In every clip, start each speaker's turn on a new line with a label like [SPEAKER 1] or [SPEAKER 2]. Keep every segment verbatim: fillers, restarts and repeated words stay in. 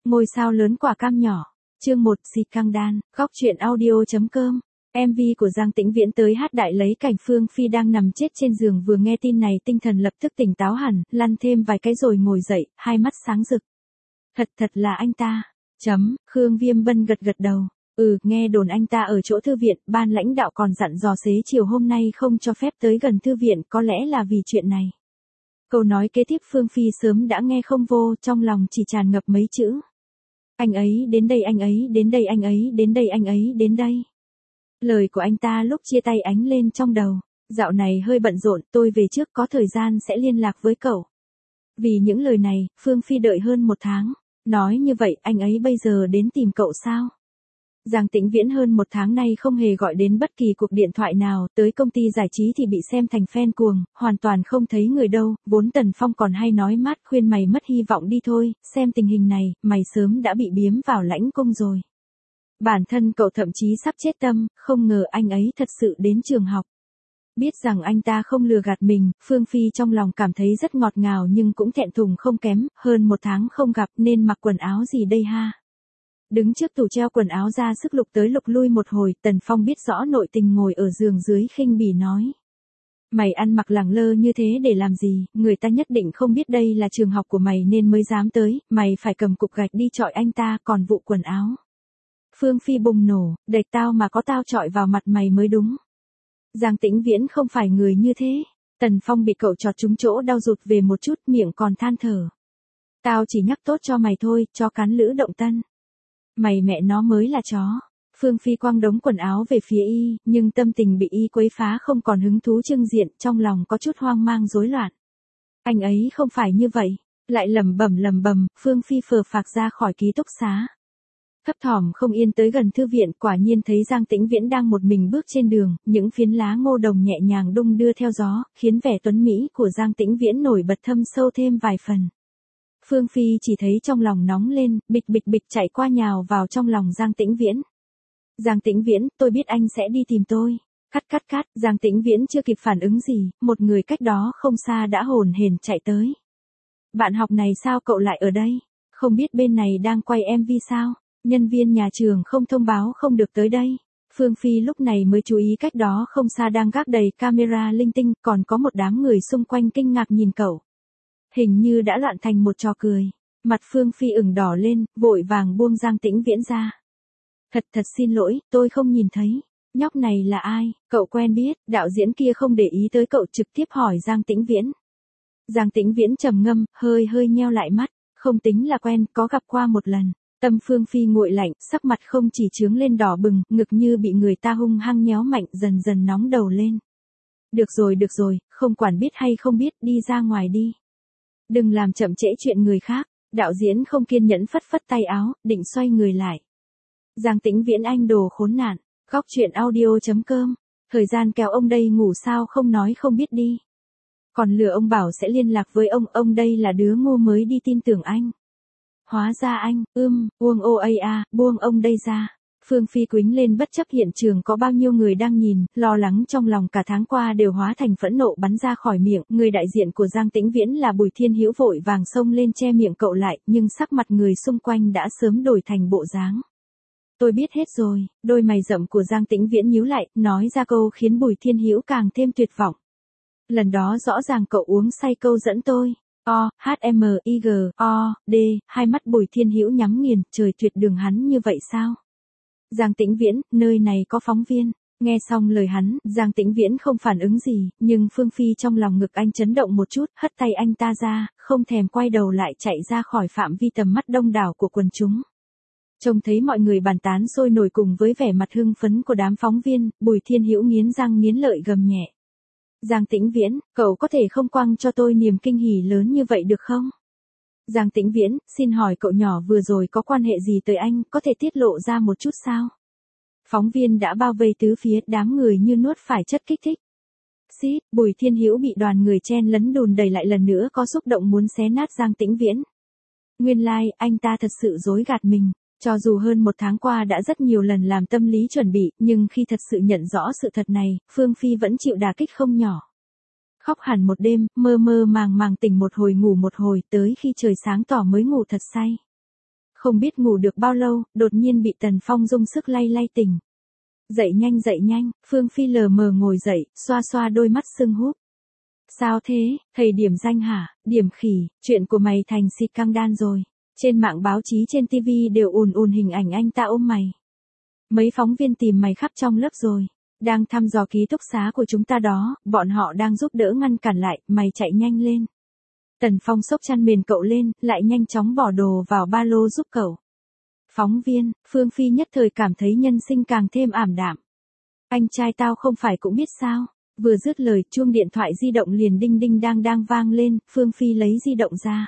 [SPEAKER 1] Ngôi sao lớn quả cam nhỏ. Chương một Xịt căng đan, góc truyện audio.com. em vê của Giang Tĩnh Viễn tới hát đại lấy cảnh Phương Phi đang nằm chết trên giường vừa nghe tin này tinh thần lập tức tỉnh táo hẳn, lăn thêm vài cái rồi ngồi dậy, hai mắt sáng rực. Thật thật là anh ta. Chấm, Khương Viêm Bân gật gật đầu. Ừ, nghe đồn anh ta ở chỗ thư viện, ban lãnh đạo còn dặn dò xế chiều hôm nay không cho phép tới gần thư viện, có lẽ là vì chuyện này. Câu nói kế tiếp Phương Phi sớm đã nghe không vô, trong lòng chỉ tràn ngập mấy chữ. Anh ấy đến đây, anh ấy đến đây, anh ấy đến đây, anh ấy đến đây. Lời của anh ta lúc chia tay ánh lên trong đầu. Dạo này hơi bận rộn, tôi về trước, có thời gian sẽ liên lạc với cậu. Vì những lời này, Phương Phi đợi hơn một tháng. Nói như vậy, anh ấy bây giờ đến tìm cậu sao? Giang Tĩnh Viễn hơn một tháng nay không hề gọi đến bất kỳ cuộc điện thoại nào, tới công ty giải trí thì bị xem thành fan cuồng, hoàn toàn không thấy người đâu, vốn Tần Phong còn hay nói mát khuyên mày mất hy vọng đi thôi, xem tình hình này, mày sớm đã bị biếm vào lãnh cung rồi. Bản thân cậu thậm chí sắp chết tâm, không ngờ anh ấy thật sự đến trường học. Biết rằng anh ta không lừa gạt mình, Phương Phi trong lòng cảm thấy rất ngọt ngào nhưng cũng thẹn thùng không kém, hơn một tháng không gặp nên mặc quần áo gì đây ha. Đứng trước tủ treo quần áo ra sức lục tới lục lui một hồi, Tần Phong biết rõ nội tình ngồi ở giường dưới khinh bỉ nói. Mày ăn mặc lẳng lơ như thế để làm gì, người ta nhất định không biết đây là trường học của mày nên mới dám tới, mày phải cầm cục gạch đi chọi anh ta, còn vụ quần áo. Phương Phi bùng nổ, đệt tao mà có tao chọi vào mặt mày mới đúng. Giang Tĩnh Viễn không phải người như thế. Tần Phong bị cậu chọt trúng chỗ đau rụt về một chút, miệng còn than thở. Tao chỉ nhắc tốt cho mày thôi, cho cắn lữ động tân. Mày mẹ nó mới là chó. Phương Phi quăng đống quần áo về phía y, nhưng tâm tình bị y quấy phá không còn hứng thú trưng diện, trong lòng có chút hoang mang rối loạn. Anh ấy không phải như vậy. Lại lẩm bẩm lẩm bẩm, Phương Phi phờ phạc ra khỏi ký túc xá. Thấp thỏm không yên tới gần thư viện, quả nhiên thấy Giang Tĩnh Viễn đang một mình bước trên đường, những phiến lá ngô đồng nhẹ nhàng đung đưa theo gió, khiến vẻ tuấn mỹ của Giang Tĩnh Viễn nổi bật thâm sâu thêm vài phần. Phương Phi chỉ thấy trong lòng nóng lên, bịch bịch bịch chạy qua nhào vào trong lòng Giang Tĩnh Viễn. Giang Tĩnh Viễn, tôi biết anh sẽ đi tìm tôi. Cắt cắt cắt, Giang Tĩnh Viễn chưa kịp phản ứng gì, một người cách đó không xa đã hồn hển chạy tới. Bạn học này sao cậu lại ở đây? Không biết bên này đang quay em vê sao? Nhân viên nhà trường không thông báo không được tới đây. Phương Phi lúc này mới chú ý cách đó không xa đang gác đầy camera linh tinh, còn có một đám người xung quanh kinh ngạc nhìn cậu. Hình như đã loạn thành một trò cười. Mặt Phương Phi ửng đỏ lên, vội vàng buông Giang Tĩnh Viễn ra. Thật thật xin lỗi, tôi không nhìn thấy. Nhóc này là ai? Cậu quen biết, đạo diễn kia không để ý tới cậu trực tiếp hỏi Giang Tĩnh Viễn. Giang Tĩnh Viễn trầm ngâm, hơi hơi nheo lại mắt. Không tính là quen, có gặp qua một lần. Tâm Phương Phi nguội lạnh, sắc mặt không chỉ chướng lên đỏ bừng, ngực như bị người ta hung hăng nhéo mạnh, dần dần nóng đầu lên. Được rồi được rồi, không quản biết hay không biết, đi ra ngoài đi. Đừng làm chậm trễ chuyện người khác. Đạo diễn không kiên nhẫn phất phất tay áo, định xoay người lại. Giang Tĩnh Viễn anh đồ khốn nạn. Góc truyện audio.com. Thời gian kéo ông đây ngủ sao không nói không biết đi. Còn lừa ông bảo sẽ liên lạc với ông, ông đây là đứa ngu mới đi tin tưởng anh. Hóa ra anh, ưm, buông ô a a, buông ông đây ra. Phương Phi quýnh lên bất chấp hiện trường có bao nhiêu người đang nhìn, lo lắng trong lòng cả tháng qua đều hóa thành phẫn nộ bắn ra khỏi miệng. Người đại diện của Giang Tĩnh Viễn là Bùi Thiên Hữu vội vàng xông lên che miệng cậu lại, nhưng sắc mặt người xung quanh đã sớm đổi thành bộ dáng. Tôi biết hết rồi, đôi mày rậm của Giang Tĩnh Viễn nhíu lại, nói ra câu khiến Bùi Thiên Hữu càng thêm tuyệt vọng. Lần đó rõ ràng cậu uống say câu dẫn tôi. O, H M I G, O, D, hai mắt Bùi Thiên Hữu nhắm nghiền, trời tuyệt đường hắn như vậy sao? Giang Tĩnh Viễn, nơi này có phóng viên. Nghe xong lời hắn, Giang Tĩnh Viễn không phản ứng gì, nhưng Phương Phi trong lòng ngực anh chấn động một chút, hất tay anh ta ra, không thèm quay đầu lại chạy ra khỏi phạm vi tầm mắt đông đảo của quần chúng. Trông thấy mọi người bàn tán sôi nổi cùng với vẻ mặt hưng phấn của đám phóng viên, Bùi Thiên Hữu nghiến răng nghiến lợi gầm nhẹ. Giang Tĩnh Viễn, cậu có thể không quăng cho tôi niềm kinh hỉ lớn như vậy được không? Giang Tĩnh Viễn, xin hỏi cậu nhỏ vừa rồi có quan hệ gì tới anh, có thể tiết lộ ra một chút sao? Phóng viên đã bao vây tứ phía, đám người như nuốt phải chất kích thích. Xít, Bùi Thiên Hữu bị đoàn người chen lấn đùn đẩy lại lần nữa có xúc động muốn xé nát Giang Tĩnh Viễn. Nguyên lai, like, anh ta thật sự dối gạt mình. Cho dù hơn một tháng qua đã rất nhiều lần làm tâm lý chuẩn bị, nhưng khi thật sự nhận rõ sự thật này, Phương Phi vẫn chịu đả kích không nhỏ. Khóc hẳn một đêm, mơ mơ màng màng tỉnh một hồi ngủ một hồi, tới khi trời sáng tỏ mới ngủ thật say. Không biết ngủ được bao lâu, đột nhiên bị Tần Phong dùng sức lay lay tỉnh. Dậy nhanh dậy nhanh, Phương Phi lờ mờ ngồi dậy, xoa xoa đôi mắt sưng húp. Sao thế, thầy điểm danh hả, điểm khỉ, chuyện của mày thành xịt căng đan rồi. Trên mạng báo chí trên tivi đều ùn ùn hình ảnh anh ta ôm mày. Mấy phóng viên tìm mày khắp trong lớp rồi. Đang thăm dò ký túc xá của chúng ta đó, bọn họ đang giúp đỡ ngăn cản lại, mày chạy nhanh lên. Tần Phong xốc chăn mền cậu lên, lại nhanh chóng bỏ đồ vào ba lô giúp cậu. Phóng viên, Phương Phi nhất thời cảm thấy nhân sinh càng thêm ảm đạm. Anh trai tao không phải cũng biết sao. Vừa dứt lời, chuông điện thoại di động liền đinh đinh đang đang vang lên, Phương Phi lấy di động ra.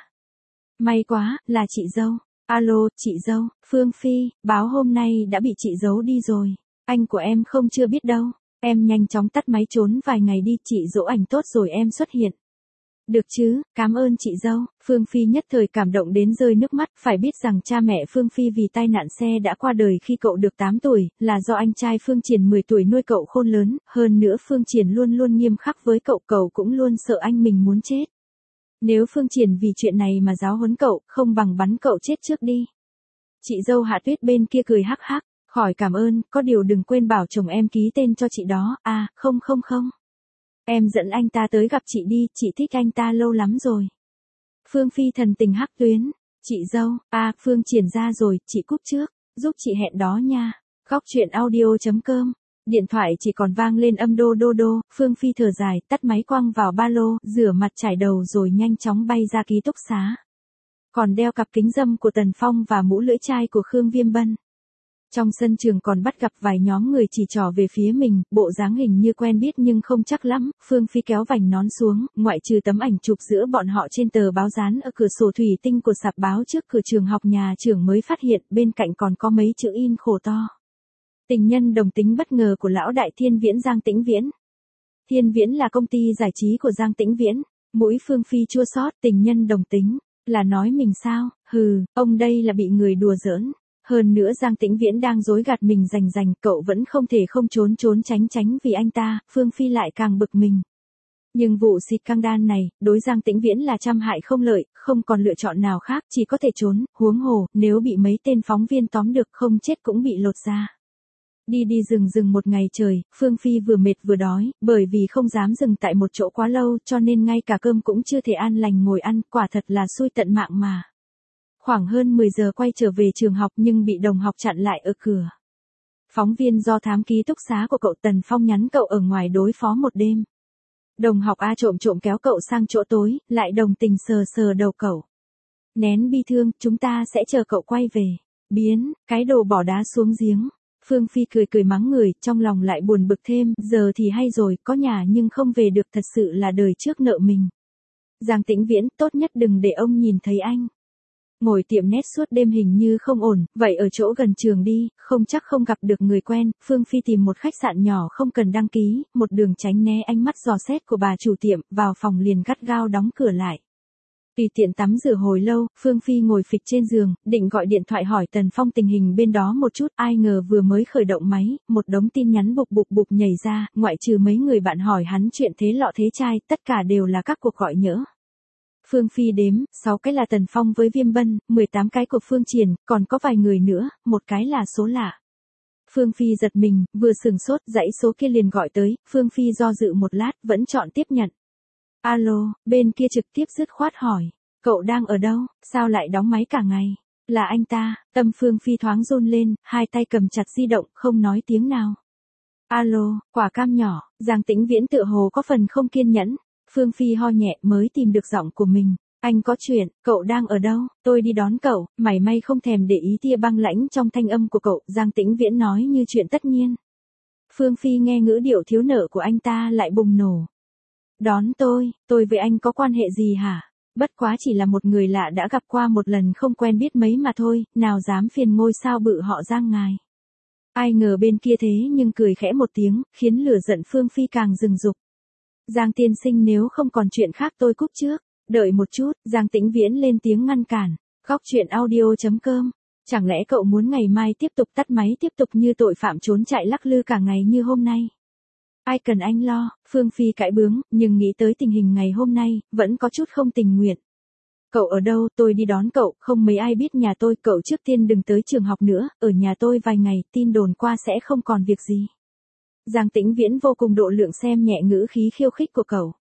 [SPEAKER 1] May quá, là chị dâu. Alo, chị dâu, Phương Phi, báo hôm nay đã bị chị giấu đi rồi. Anh của em không chưa biết đâu. Em nhanh chóng tắt máy trốn vài ngày đi, chị dỗ ảnh tốt rồi em xuất hiện. Được chứ, cảm ơn chị dâu. Phương Phi nhất thời cảm động đến rơi nước mắt, phải biết rằng cha mẹ Phương Phi vì tai nạn xe đã qua đời khi cậu được tám tuổi, là do anh trai Phương Triển mười tuổi nuôi cậu khôn lớn, hơn nữa Phương Triển luôn luôn nghiêm khắc với cậu, cậu cũng luôn sợ anh mình muốn chết. Nếu Phương Triển vì chuyện này mà giáo huấn cậu, không bằng bắn cậu chết trước đi. Chị dâu Hạ Tuyết bên kia cười hắc hắc, khỏi cảm ơn, có điều đừng quên bảo chồng em ký tên cho chị đó, à, không không không. Em dẫn anh ta tới gặp chị đi, chị thích anh ta lâu lắm rồi. Phương Phi thần tình hắc tuyến, chị dâu, à, Phương Triển ra rồi, chị cúp trước, giúp chị hẹn đó nha. Góc truyện audio chấm com. Điện thoại chỉ còn vang lên âm đô đô đô, Phương Phi thở dài, tắt máy quăng vào ba lô, rửa mặt chải đầu rồi nhanh chóng bay ra ký túc xá. Còn đeo cặp kính râm của Tần Phong và mũ lưỡi chai của Khương Viêm Bân. Trong sân trường còn bắt gặp vài nhóm người chỉ trỏ về phía mình, bộ dáng hình như quen biết nhưng không chắc lắm, Phương Phi kéo vành nón xuống, ngoại trừ tấm ảnh chụp giữa bọn họ trên tờ báo dán ở cửa sổ thủy tinh của sạp báo trước cửa trường học nhà trưởng mới phát hiện, bên cạnh còn có mấy chữ in khổ to. Tình nhân đồng tính bất ngờ của lão đại Thiên Viễn Giang Tĩnh Viễn. Thiên Viễn là công ty giải trí của Giang Tĩnh Viễn, mũi Phương Phi chua xót, tình nhân đồng tính, là nói mình sao, hừ, ông đây là bị người đùa giỡn. Hơn nữa Giang Tĩnh Viễn đang dối gạt mình rành rành, cậu vẫn không thể không trốn trốn tránh tránh vì anh ta, Phương Phi lại càng bực mình. Nhưng vụ xịt căng đan này, đối Giang Tĩnh Viễn là trăm hại không lợi, không còn lựa chọn nào khác, chỉ có thể trốn, huống hồ, nếu bị mấy tên phóng viên tóm được không chết cũng bị lột da. Đi đi rừng rừng một ngày trời, Phương Phi vừa mệt vừa đói, bởi vì không dám dừng tại một chỗ quá lâu cho nên ngay cả cơm cũng chưa thể an lành ngồi ăn, quả thật là xui tận mạng mà. Khoảng hơn mười giờ quay trở về trường học nhưng bị đồng học chặn lại ở cửa. Phóng viên do thám ký túc xá của cậu Tần Phong nhắn cậu ở ngoài đối phó một đêm. Đồng học A trộm trộm kéo cậu sang chỗ tối, lại đồng tình sờ sờ đầu cậu. Nén bi thương, chúng ta sẽ chờ cậu quay về. Biến, cái đồ bỏ đá xuống giếng. Phương Phi cười cười mắng người, trong lòng lại buồn bực thêm, giờ thì hay rồi, có nhà nhưng không về được, thật sự là đời trước nợ mình. Giang Tĩnh Viễn, tốt nhất đừng để ông nhìn thấy anh. Ngồi tiệm nét suốt đêm hình như không ổn, vậy ở chỗ gần trường đi, không chắc không gặp được người quen. Phương Phi tìm một khách sạn nhỏ không cần đăng ký, một đường tránh né ánh mắt dò xét của bà chủ tiệm, vào phòng liền gắt gao đóng cửa lại. Tùy tiện tắm rửa hồi lâu, Phương Phi ngồi phịch trên giường, định gọi điện thoại hỏi Tần Phong tình hình bên đó một chút, ai ngờ vừa mới khởi động máy, một đống tin nhắn bục bục bục nhảy ra, ngoại trừ mấy người bạn hỏi hắn chuyện thế lọ thế chai, tất cả đều là các cuộc gọi nhỡ. Phương Phi đếm, sáu cái là Tần Phong với Viêm Bân, mười tám cái của Phương Triển, còn có vài người nữa, một cái là số lạ. Phương Phi giật mình, vừa sừng sốt, dãy số kia liền gọi tới, Phương Phi do dự một lát, vẫn chọn tiếp nhận. Alo, bên kia trực tiếp dứt khoát hỏi, cậu đang ở đâu, sao lại đóng máy cả ngày? Là anh ta, tâm Phương Phi thoáng run lên, hai tay cầm chặt di động, không nói tiếng nào. Alo, quả cam nhỏ, Giang Tĩnh Viễn tựa hồ có phần không kiên nhẫn. Phương Phi ho nhẹ mới tìm được giọng của mình. Anh có chuyện, cậu đang ở đâu, tôi đi đón cậu, mảy may không thèm để ý tia băng lãnh trong thanh âm của cậu, Giang Tĩnh Viễn nói như chuyện tất nhiên. Phương Phi nghe ngữ điệu thiếu nợ của anh ta lại bùng nổ. Đón tôi, tôi với anh có quan hệ gì hả? Bất quá chỉ là một người lạ đã gặp qua một lần không quen biết mấy mà thôi, nào dám phiền ngôi sao bự họ Giang ngài. Ai ngờ bên kia thế nhưng cười khẽ một tiếng, khiến lửa giận Phương Phi càng rừng rục. Giang tiên sinh nếu không còn chuyện khác tôi cúp trước, đợi một chút, Giang Tĩnh Viễn lên tiếng ngăn cản. Góc truyện audio chấm com. Chẳng lẽ cậu muốn ngày mai tiếp tục tắt máy tiếp tục như tội phạm trốn chạy lắc lư cả ngày như hôm nay? Ai cần anh lo, Phương Phi cãi bướng, nhưng nghĩ tới tình hình ngày hôm nay, vẫn có chút không tình nguyện. Cậu ở đâu, tôi đi đón cậu, không mấy ai biết nhà tôi, cậu trước tiên đừng tới trường học nữa, ở nhà tôi vài ngày, tin đồn qua sẽ không còn việc gì. Giang Tĩnh Viễn vô cùng độ lượng xem nhẹ ngữ khí khiêu khích của cậu.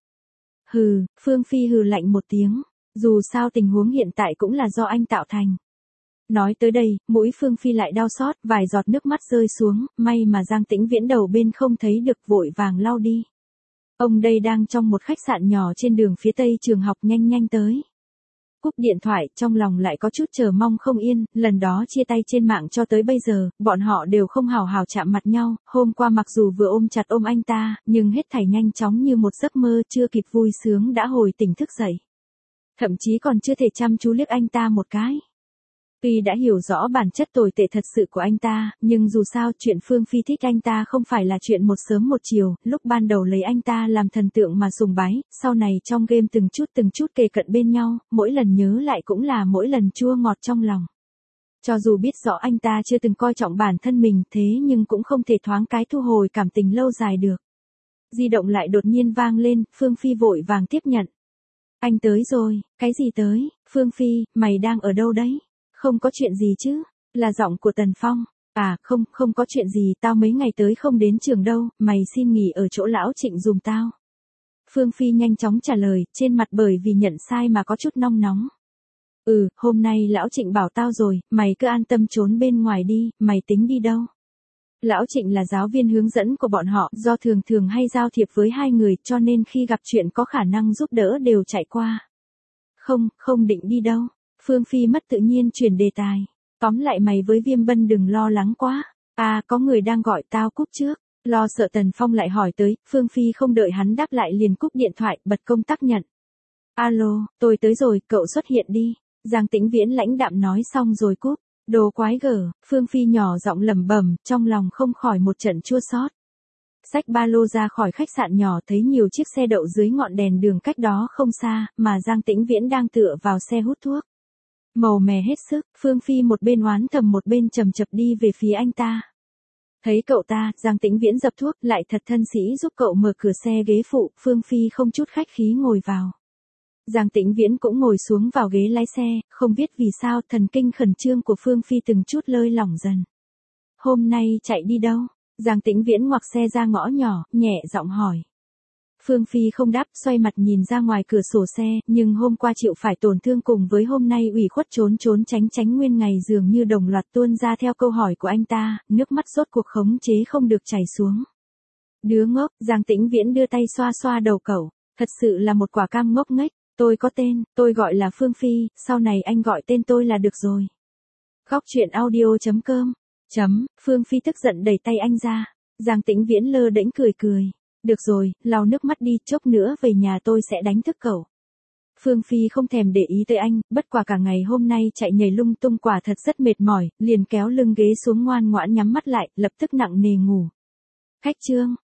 [SPEAKER 1] Hừ, Phương Phi hừ lạnh một tiếng, dù sao tình huống hiện tại cũng là do anh tạo thành. Nói tới đây, mũi Phương Phi lại đau xót, vài giọt nước mắt rơi xuống, may mà Giang Tĩnh Viễn đầu bên không thấy được vội vàng lau đi. Ông đây đang trong một khách sạn nhỏ trên đường phía tây trường học nhanh nhanh tới. Cúp điện thoại, trong lòng lại có chút chờ mong không yên, lần đó chia tay trên mạng cho tới bây giờ, bọn họ đều không hào hào chạm mặt nhau, hôm qua mặc dù vừa ôm chặt ôm anh ta, nhưng hết thảy nhanh chóng như một giấc mơ, chưa kịp vui sướng đã hồi tỉnh thức dậy. Thậm chí còn chưa thể chăm chú liếc anh ta một cái. Tuy đã hiểu rõ bản chất tồi tệ thật sự của anh ta, nhưng dù sao chuyện Phương Phi thích anh ta không phải là chuyện một sớm một chiều, lúc ban đầu lấy anh ta làm thần tượng mà sùng bái, sau này trong game từng chút từng chút kề cận bên nhau, mỗi lần nhớ lại cũng là mỗi lần chua ngọt trong lòng. Cho dù biết rõ anh ta chưa từng coi trọng bản thân mình thế nhưng cũng không thể thoáng cái thu hồi cảm tình lâu dài được. Di động lại đột nhiên vang lên, Phương Phi vội vàng tiếp nhận. Anh tới rồi, cái gì tới, Phương Phi, mày đang ở đâu đấy? Không có chuyện gì chứ, là giọng của Tần Phong. À không, không có chuyện gì, tao mấy ngày tới không đến trường đâu, mày xin nghỉ ở chỗ lão Trịnh dùm tao. Phương Phi nhanh chóng trả lời, trên mặt bởi vì nhận sai mà có chút nong nóng. Ừ, hôm nay lão Trịnh bảo tao rồi, mày cứ an tâm trốn bên ngoài đi, mày tính đi đâu? Lão Trịnh là giáo viên hướng dẫn của bọn họ, do thường thường hay giao thiệp với hai người cho nên khi gặp chuyện có khả năng giúp đỡ đều chạy qua. Không, không định đi đâu. Phương Phi mất tự nhiên chuyển đề tài. Tóm lại mày với Viêm Bân đừng lo lắng quá. À có người đang gọi tao cúp trước. Lo sợ Tần Phong lại hỏi tới, Phương Phi không đợi hắn đáp lại liền cúp điện thoại, bật công tắc nhận. Alo, tôi tới rồi, cậu xuất hiện đi. Giang Tĩnh Viễn lãnh đạm nói xong rồi cúp. Đồ quái gở, Phương Phi nhỏ giọng lẩm bẩm, trong lòng không khỏi một trận chua xót. Xách ba lô ra khỏi khách sạn nhỏ thấy nhiều chiếc xe đậu dưới ngọn đèn đường cách đó không xa, mà Giang Tĩnh Viễn đang tựa vào xe hút thuốc. Màu mè hết sức, Phương Phi một bên oán thầm một bên chầm chập đi về phía anh ta. Thấy cậu ta, Giang Tĩnh Viễn dập thuốc, lại thật thân sĩ giúp cậu mở cửa xe ghế phụ, Phương Phi không chút khách khí ngồi vào. Giang Tĩnh Viễn cũng ngồi xuống vào ghế lái xe, không biết vì sao thần kinh khẩn trương của Phương Phi từng chút lơi lỏng dần. Hôm nay chạy đi đâu? Giang Tĩnh Viễn ngoặc xe ra ngõ nhỏ, nhẹ giọng hỏi. Phương Phi không đáp, xoay mặt nhìn ra ngoài cửa sổ xe, nhưng hôm qua chịu phải tổn thương cùng với hôm nay ủy khuất trốn trốn tránh tránh nguyên ngày dường như đồng loạt tuôn ra theo câu hỏi của anh ta, nước mắt rốt cuộc khống chế không được chảy xuống. Đứa ngốc, Giang Tĩnh Viễn đưa tay xoa xoa đầu cậu, thật sự là một quả cam ngốc nghếch, tôi có tên, tôi gọi là Phương Phi, sau này anh gọi tên tôi là được rồi. Góc truyện audio chấm com, chấm, Phương Phi tức giận đẩy tay anh ra, Giang Tĩnh Viễn lơ đễnh cười cười. Được rồi, lau nước mắt đi, chốc nữa về nhà tôi sẽ đánh thức cậu. Phương Phi không thèm để ý tới anh, bất quả cả ngày hôm nay chạy nhảy lung tung quả thật rất mệt mỏi, liền kéo lưng ghế xuống ngoan ngoãn nhắm mắt lại, lập tức nặng nề ngủ. Khách trương,